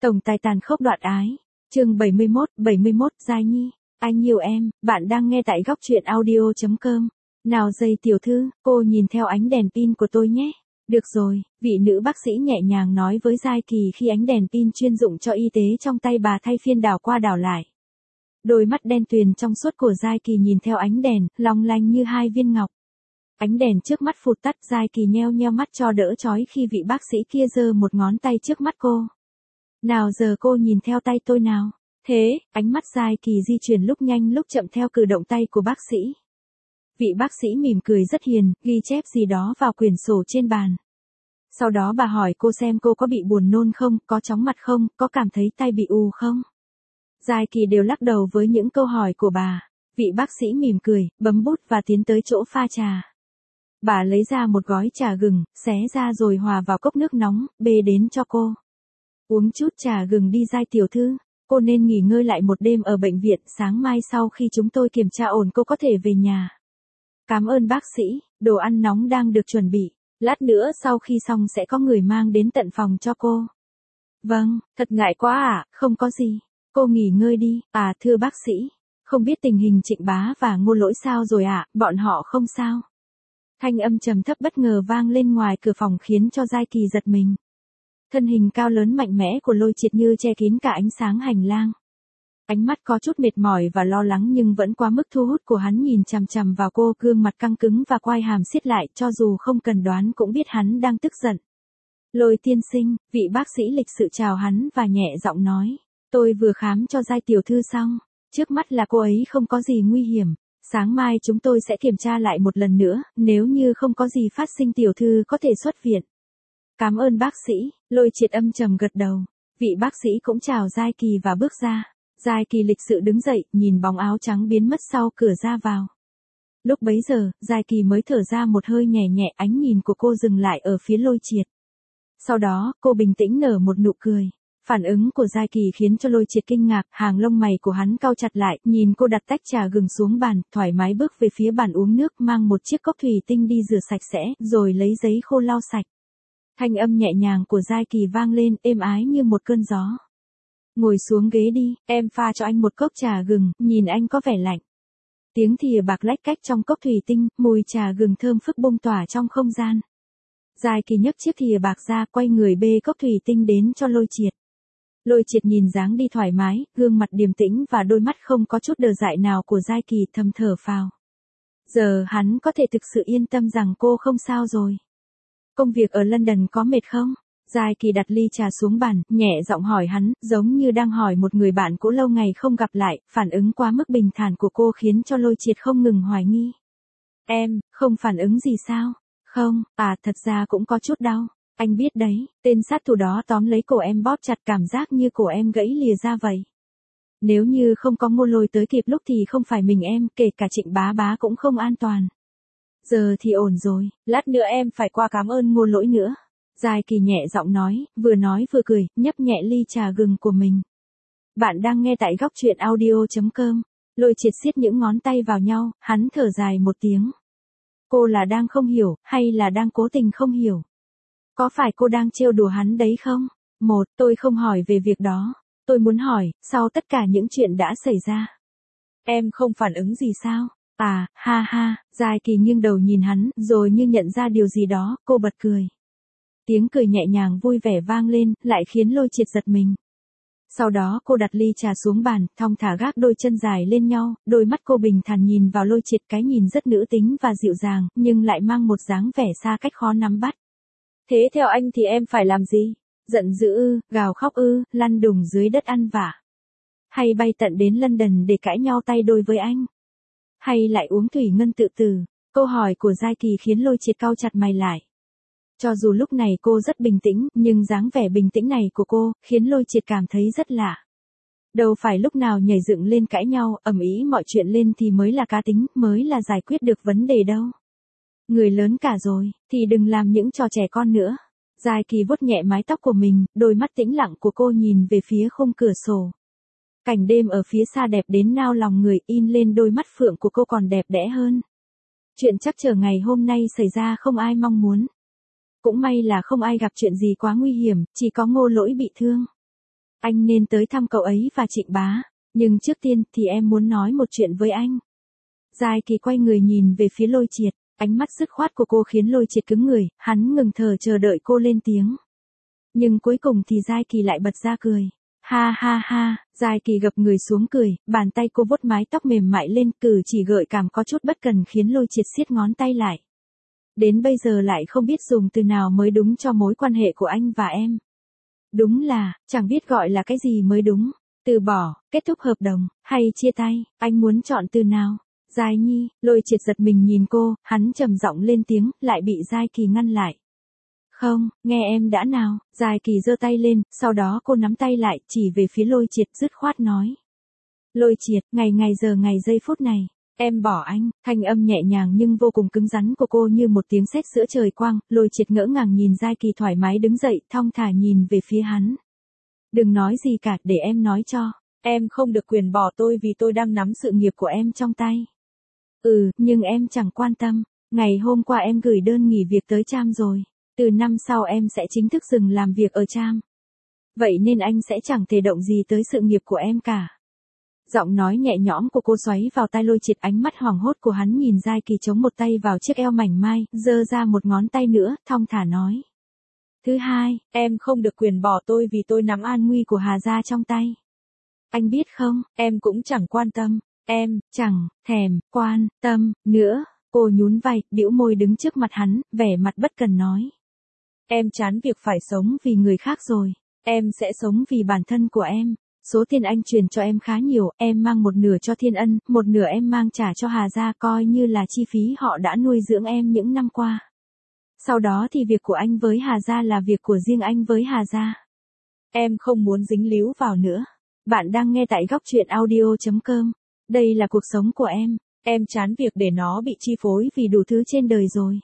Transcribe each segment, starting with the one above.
Tổng tài tàn khốc đoạn ái. Chương 71, Giai Nhi, anh yêu em, bạn đang nghe tại góc truyện audio.com. Nào dây tiểu thư, cô nhìn theo ánh đèn pin của tôi nhé. Được rồi, vị nữ bác sĩ nhẹ nhàng nói với Giai Kỳ khi ánh đèn pin chuyên dụng cho y tế trong tay bà thay phiên đảo qua đảo lại. Đôi mắt đen tuyền trong suốt của Giai Kỳ nhìn theo ánh đèn, long lanh như hai viên ngọc. Ánh đèn trước mắt phụt tắt, Giai Kỳ nheo nheo mắt cho đỡ chói khi vị bác sĩ kia giơ một ngón tay trước mắt cô. Nào giờ cô nhìn theo tay tôi nào. Thế, ánh mắt Giai Kỳ di chuyển lúc nhanh lúc chậm theo cử động tay của bác sĩ. Vị bác sĩ mỉm cười rất hiền, ghi chép gì đó vào quyển sổ trên bàn. Sau đó bà hỏi cô xem cô có bị buồn nôn không, có chóng mặt không, có cảm thấy tay bị ù không. Giai Kỳ đều lắc đầu với những câu hỏi của bà. Vị bác sĩ mỉm cười, bấm bút và tiến tới chỗ pha trà. Bà lấy ra một gói trà gừng, xé ra rồi hòa vào cốc nước nóng, bê đến cho cô. Uống chút trà gừng đi Giai tiểu thư, cô nên nghỉ ngơi lại một đêm ở bệnh viện, sáng mai sau khi chúng tôi kiểm tra ổn cô có thể về nhà. Cảm ơn bác sĩ, đồ ăn nóng đang được chuẩn bị, lát nữa sau khi xong sẽ có người mang đến tận phòng cho cô. Vâng, thật ngại quá ạ, không có gì, cô nghỉ ngơi đi, thưa bác sĩ, không biết tình hình Trịnh Bá và Ngô Lỗi sao rồi ạ, bọn họ không sao. Thanh âm trầm thấp bất ngờ vang lên ngoài cửa phòng khiến cho Giai Kỳ giật mình. Thân hình cao lớn mạnh mẽ của Lôi Triệt như che kín cả ánh sáng hành lang. Ánh mắt có chút mệt mỏi và lo lắng nhưng vẫn quá mức thu hút của hắn nhìn chằm chằm vào cô, gương mặt căng cứng và quai hàm siết lại, cho dù không cần đoán cũng biết hắn đang tức giận. Lôi tiên sinh, vị bác sĩ lịch sự chào hắn và nhẹ giọng nói, tôi vừa khám cho Giai tiểu thư xong, trước mắt là cô ấy không có gì nguy hiểm. Sáng mai chúng tôi sẽ kiểm tra lại một lần nữa, nếu như không có gì phát sinh tiểu thư có thể xuất viện. Cảm ơn bác sĩ, Lôi Triệt âm trầm gật đầu. Vị bác sĩ cũng chào Giai Kỳ và bước ra. Giai Kỳ lịch sự đứng dậy, nhìn bóng áo trắng biến mất sau cửa ra vào. Lúc bấy giờ, Giai Kỳ mới thở ra một hơi nhẹ nhẹ, ánh nhìn của cô dừng lại ở phía Lôi Triệt. Sau đó, cô bình tĩnh nở một nụ cười. Phản ứng của Giai Kỳ khiến cho Lôi Triệt kinh ngạc, hàng lông mày của hắn cau chặt lại, nhìn cô đặt tách trà gừng xuống bàn, thoải mái bước về phía bàn uống nước, mang một chiếc cốc thủy tinh đi rửa sạch sẽ, rồi lấy giấy khô lau sạch. Thanh âm nhẹ nhàng của Giai Kỳ vang lên, êm ái như một cơn gió. Ngồi xuống ghế đi, em pha cho anh một cốc trà gừng, nhìn anh có vẻ lạnh. Tiếng thìa bạc lách cách trong cốc thủy tinh, mùi trà gừng thơm phức bung tỏa trong không gian. Giai Kỳ nhấc chiếc thìa bạc ra, quay người bê cốc thủy tinh đến cho Lôi Triệt. Lôi Triệt nhìn dáng đi thoải mái, gương mặt điềm tĩnh và đôi mắt không có chút đờ dại nào của Giai Kỳ, thầm thở phào. Giờ hắn có thể thực sự yên tâm rằng cô không sao rồi. Công việc ở London có mệt không? Giai Kỳ đặt ly trà xuống bàn, nhẹ giọng hỏi hắn, giống như đang hỏi một người bạn cũ lâu ngày không gặp lại, phản ứng quá mức bình thản của cô khiến cho Lôi Triệt không ngừng hoài nghi. Em, không phản ứng gì sao? Không, thật ra cũng có chút đau. Anh biết đấy, tên sát thủ đó tóm lấy cổ em bóp chặt, cảm giác như cổ em gãy lìa ra vậy. Nếu như không có Ngô Lôi tới kịp lúc thì không phải mình em, kể cả Trịnh Bá cũng không an toàn. Giờ thì ổn rồi, lát nữa em phải qua cảm ơn Ngô Lỗi nữa. Giai Kỳ nhẹ giọng nói vừa cười, nhấp nhẹ ly trà gừng của mình. Bạn đang nghe tại góc truyện audio.com. Lôi Triệt siết những ngón tay vào nhau, hắn thở dài một tiếng. Cô là đang không hiểu, hay là đang cố tình không hiểu? Có phải cô đang trêu đùa hắn đấy không? Tôi không hỏi về việc đó. Tôi muốn hỏi, sau tất cả những chuyện đã xảy ra, em không phản ứng gì sao? Ha, Giai Kỳ nghiêng đầu nhìn hắn, rồi như nhận ra điều gì đó, cô bật cười. Tiếng cười nhẹ nhàng vui vẻ vang lên, lại khiến Lôi Triệt giật mình. Sau đó cô đặt ly trà xuống bàn, thong thả gác đôi chân dài lên nhau, đôi mắt cô bình thản nhìn vào Lôi Triệt, cái nhìn rất nữ tính và dịu dàng, nhưng lại mang một dáng vẻ xa cách khó nắm bắt. Thế theo anh thì em phải làm gì? Giận dữ ư, gào khóc ư, lăn đùng dưới đất ăn vạ? Hay bay tận đến London để cãi nhau tay đôi với anh? Hay lại uống thủy ngân tự tử? Câu hỏi của Giai Kỳ khiến Lôi Triệt cau chặt mày lại. Cho dù lúc này cô rất bình tĩnh, nhưng dáng vẻ bình tĩnh này của cô, khiến Lôi Triệt cảm thấy rất lạ. Đâu phải lúc nào nhảy dựng lên cãi nhau, ầm ĩ mọi chuyện lên thì mới là cá tính, mới là giải quyết được vấn đề đâu. Người lớn cả rồi, thì đừng làm những trò trẻ con nữa. Giai Kỳ vuốt nhẹ mái tóc của mình, đôi mắt tĩnh lặng của cô nhìn về phía khung cửa sổ. Cảnh đêm ở phía xa đẹp đến nao lòng người, in lên đôi mắt phượng của cô còn đẹp đẽ hơn. Chuyện chắc chờ ngày hôm nay xảy ra không ai mong muốn. Cũng may là không ai gặp chuyện gì quá nguy hiểm, chỉ có Ngô Lỗi bị thương. Anh nên tới thăm cậu ấy và Trịnh Bá. Nhưng trước tiên thì em muốn nói một chuyện với anh. Giai Kỳ quay người nhìn về phía Lôi Triệt. Ánh mắt dứt khoát của cô khiến Lôi Triệt cứng người, hắn ngừng thở chờ đợi cô lên tiếng. Nhưng cuối cùng thì Giai Kỳ lại bật ra cười. Ha ha ha, Giai Kỳ gập người xuống cười, bàn tay cô vuốt mái tóc mềm mại lên, cử chỉ gợi cảm có chút bất cần khiến Lôi Triệt siết ngón tay lại. Đến bây giờ lại không biết dùng từ nào mới đúng cho mối quan hệ của anh và em. Đúng là, chẳng biết gọi là cái gì mới đúng. Từ bỏ, kết thúc hợp đồng, hay chia tay, anh muốn chọn từ nào? Giai Nhi, Lôi Triệt giật mình nhìn cô, hắn trầm giọng lên tiếng, lại bị Giai Kỳ ngăn lại. Không, nghe em đã nào, Giai Kỳ giơ tay lên, sau đó cô nắm tay lại, chỉ về phía Lôi Triệt dứt khoát nói. Lôi Triệt, ngày giây phút này, em bỏ anh, thanh âm nhẹ nhàng nhưng vô cùng cứng rắn của cô như một tiếng sét giữa trời quang, Lôi Triệt ngỡ ngàng nhìn Giai Kỳ thoải mái đứng dậy, thong thả nhìn về phía hắn. Đừng nói gì cả, để em nói cho, em không được quyền bỏ tôi vì tôi đang nắm sự nghiệp của em trong tay. Nhưng em chẳng quan tâm, ngày hôm qua em gửi đơn nghỉ việc tới Tram rồi. Từ năm sau em sẽ chính thức dừng làm việc ở Tram. Vậy nên anh sẽ chẳng thể động gì tới sự nghiệp của em cả. Giọng nói nhẹ nhõm của cô xoáy vào tai Lôi Triệt, ánh mắt hoảng hốt của hắn nhìn Giai Kỳ chống một tay vào chiếc eo mảnh mai, giơ ra một ngón tay nữa, thong thả nói. Thứ hai, em không được quyền bỏ tôi vì tôi nắm an nguy của Hà gia trong tay. Anh biết không, em cũng chẳng quan tâm, em chẳng thèm quan tâm nữa. Cô nhún vai, bĩu môi đứng trước mặt hắn, vẻ mặt bất cần nói. Em chán việc phải sống vì người khác rồi. Em sẽ sống vì bản thân của em. Số tiền anh truyền cho em khá nhiều, em mang một nửa cho Thiên Ân, một nửa em mang trả cho Hà gia coi như là chi phí họ đã nuôi dưỡng em những năm qua. Sau đó thì việc của anh với Hà gia là việc của riêng anh với Hà gia. Em không muốn dính líu vào nữa. Bạn đang nghe tại góc truyện audio.com. Đây là cuộc sống của em chán việc để nó bị chi phối vì đủ thứ trên đời rồi.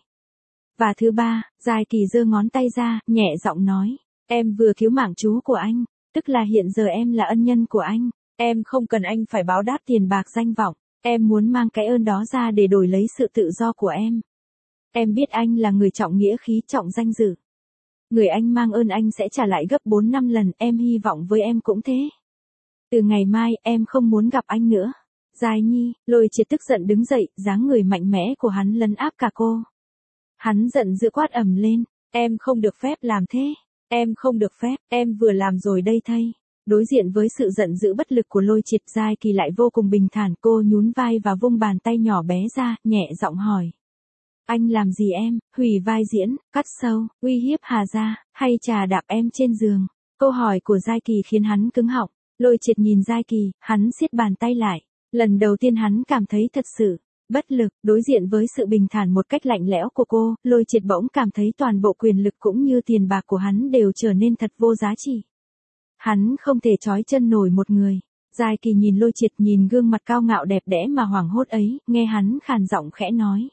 Và thứ ba, Giai Kỳ giơ ngón tay ra, nhẹ giọng nói. Em vừa cứu mạng chú của anh, tức là hiện giờ em là ân nhân của anh. Em không cần anh phải báo đáp tiền bạc danh vọng. Em muốn mang cái ơn đó ra để đổi lấy sự tự do của em. Em biết anh là người trọng nghĩa khí, trọng danh dự. Người anh mang ơn anh sẽ trả lại gấp 4-5 lần, em hy vọng với em cũng thế. Từ ngày mai, em không muốn gặp anh nữa. Giai Nhi, Lôi Triệt tức giận đứng dậy, dáng người mạnh mẽ của hắn lấn áp cả cô. Hắn giận dữ quát ầm lên, em không được phép làm thế, em không được phép, em vừa làm rồi đây thây. Đối diện với sự giận dữ bất lực của Lôi Triệt, Giai Kỳ lại vô cùng bình thản, cô nhún vai và vung bàn tay nhỏ bé ra, nhẹ giọng hỏi. Anh làm gì em, hủy vai diễn, cắt sâu, uy hiếp Hà gia, hay trà đạp em trên giường? Câu hỏi của Giai Kỳ khiến hắn cứng họng. Lôi Triệt nhìn Giai Kỳ, hắn siết bàn tay lại. Lần đầu tiên hắn cảm thấy thật sự bất lực, đối diện với sự bình thản một cách lạnh lẽo của cô, Lôi Triệt bỗng cảm thấy toàn bộ quyền lực cũng như tiền bạc của hắn đều trở nên thật vô giá trị. Hắn không thể trói chân nổi một người. Giai Kỳ nhìn Lôi Triệt, nhìn gương mặt cao ngạo đẹp đẽ mà hoảng hốt ấy, nghe hắn khàn giọng khẽ nói.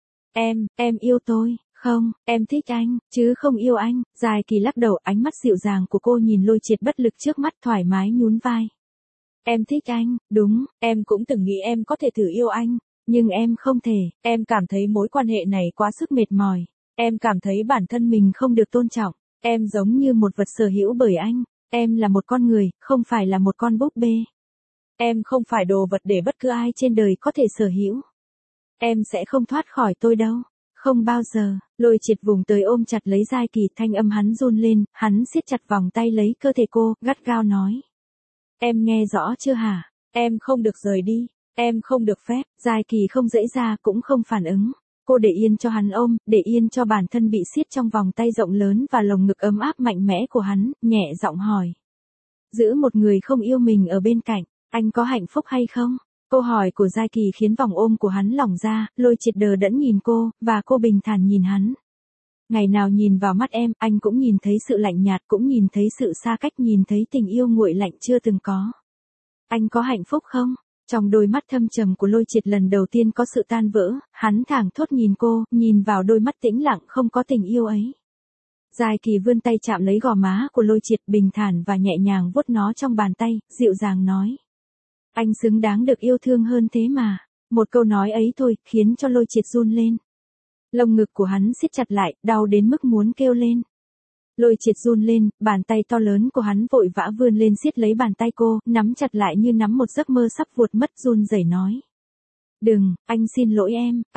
Em yêu tôi, không, em thích anh, chứ không yêu anh. Giai Kỳ lắc đầu, ánh mắt dịu dàng của cô nhìn Lôi Triệt bất lực trước mắt, thoải mái nhún vai. Em thích anh, đúng, em cũng từng nghĩ em có thể thử yêu anh, nhưng em không thể, em cảm thấy mối quan hệ này quá sức mệt mỏi, em cảm thấy bản thân mình không được tôn trọng, em giống như một vật sở hữu bởi anh, em là một con người, không phải là một con búp bê. Em không phải đồ vật để bất cứ ai trên đời có thể sở hữu. Em sẽ không thoát khỏi tôi đâu, không bao giờ. Lôi Triệt vùng tới ôm chặt lấy Giai Kỳ, thanh âm hắn run lên, hắn siết chặt vòng tay lấy cơ thể cô, gắt gao nói. Em nghe rõ chưa hả? Em không được rời đi, em không được phép. Giai Kỳ không dãy ra cũng không phản ứng. Cô để yên cho hắn ôm, để yên cho bản thân bị siết trong vòng tay rộng lớn và lồng ngực ấm áp mạnh mẽ của hắn, nhẹ giọng hỏi. Giữ một người không yêu mình ở bên cạnh, anh có hạnh phúc hay không? Câu hỏi của Giai Kỳ khiến vòng ôm của hắn lỏng ra, Lôi Triệt đờ đẫn nhìn cô, và cô bình thản nhìn hắn. Ngày nào nhìn vào mắt em, anh cũng nhìn thấy sự lạnh nhạt, cũng nhìn thấy sự xa cách, nhìn thấy tình yêu nguội lạnh chưa từng có. Anh có hạnh phúc không? Trong đôi mắt thâm trầm của Lôi Triệt lần đầu tiên có sự tan vỡ, hắn thảng thốt nhìn cô, nhìn vào đôi mắt tĩnh lặng không có tình yêu ấy. Giai Kỳ vươn tay chạm lấy gò má của Lôi Triệt, bình thản và nhẹ nhàng vuốt nó trong bàn tay, dịu dàng nói. Anh xứng đáng được yêu thương hơn thế mà. Một câu nói ấy thôi, khiến cho Lôi Triệt run lên. Lồng ngực của hắn siết chặt lại, đau đến mức muốn kêu lên. Lôi Triệt run lên, bàn tay to lớn của hắn vội vã vươn lên siết lấy bàn tay cô, nắm chặt lại như nắm một giấc mơ sắp vuột mất, run rẩy nói. Đừng, anh xin lỗi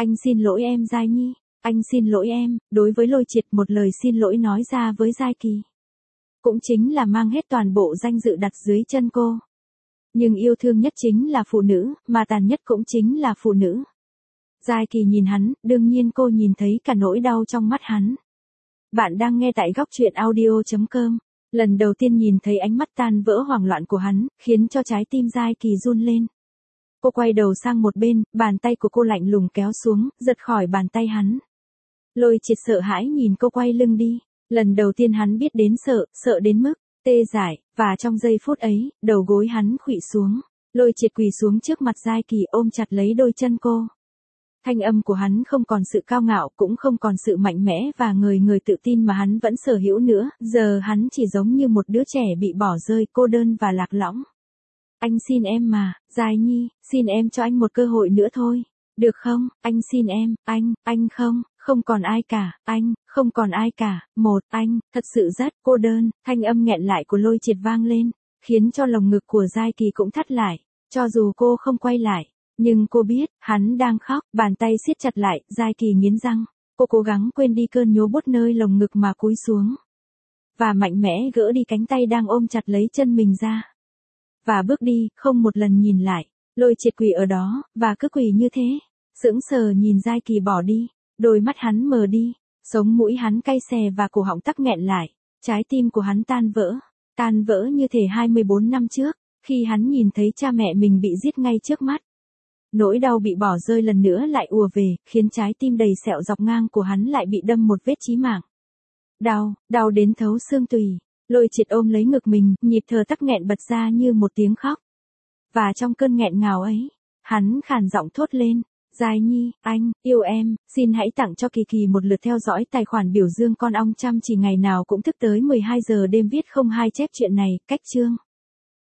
em Giai Nhi, anh xin lỗi em. Đối với Lôi Triệt, một lời xin lỗi nói ra với Giai Kỳ cũng chính là mang hết toàn bộ danh dự đặt dưới chân cô. Nhưng yêu thương nhất chính là phụ nữ, mà tàn nhất cũng chính là phụ nữ. Giai Kỳ nhìn hắn, đương nhiên cô nhìn thấy cả nỗi đau trong mắt hắn. Bạn đang nghe tại góc truyện audio.com. Lần đầu tiên nhìn thấy ánh mắt tan vỡ hoảng loạn của hắn, khiến cho trái tim Giai Kỳ run lên. Cô quay đầu sang một bên, bàn tay của cô lạnh lùng kéo xuống, giật khỏi bàn tay hắn. Lôi Triệt sợ hãi nhìn cô quay lưng đi. Lần đầu tiên hắn biết đến sợ đến mức tê dại, và trong giây phút ấy, đầu gối hắn khuỵu xuống. Lôi Triệt quỳ xuống trước mặt Giai Kỳ, ôm chặt lấy đôi chân cô. Thanh âm của hắn không còn sự cao ngạo, cũng không còn sự mạnh mẽ và người tự tin mà hắn vẫn sở hữu nữa, giờ hắn chỉ giống như một đứa trẻ bị bỏ rơi, cô đơn và lạc lõng. Anh xin em mà, Giai Nhi, xin em cho anh một cơ hội nữa thôi. Được không, anh xin em, anh không còn ai cả, anh, không còn ai cả, anh, thật sự rất cô đơn. Thanh âm nghẹn lại của Lôi Triệt vang lên, khiến cho lồng ngực của Giai Kỳ cũng thắt lại, cho dù cô không quay lại. Nhưng cô biết, hắn đang khóc, bàn tay siết chặt lại, Giai Kỳ nghiến răng. Cô cố gắng quên đi cơn nhố buốt nơi lồng ngực mà cúi xuống. Và mạnh mẽ gỡ đi cánh tay đang ôm chặt lấy chân mình ra. Và bước đi, không một lần nhìn lại. Lôi Triệt quỳ ở đó, và cứ quỳ như thế. Sững sờ nhìn Giai Kỳ bỏ đi. Đôi mắt hắn mờ đi. Sống mũi hắn cay xè và cổ họng tắc nghẹn lại. Trái tim của hắn tan vỡ. Tan vỡ như thể 24 năm trước, khi hắn nhìn thấy cha mẹ mình bị giết ngay trước mắt. Nỗi đau bị bỏ rơi lần nữa lại ùa về, khiến trái tim đầy sẹo dọc ngang của hắn lại bị đâm một vết chí mạng. Đau đến thấu xương tủy. Lôi Triệt ôm lấy ngực mình, nhịp thở tắc nghẹn bật ra như một tiếng khóc. Và trong cơn nghẹn ngào ấy, hắn khàn giọng thốt lên. Giai Nhi, anh, yêu em, xin hãy tặng cho Kỳ Kỳ một lượt theo dõi tài khoản biểu dương con ong chăm chỉ ngày nào cũng thức tới 12 giờ đêm viết 02 chép chuyện này, cách chương.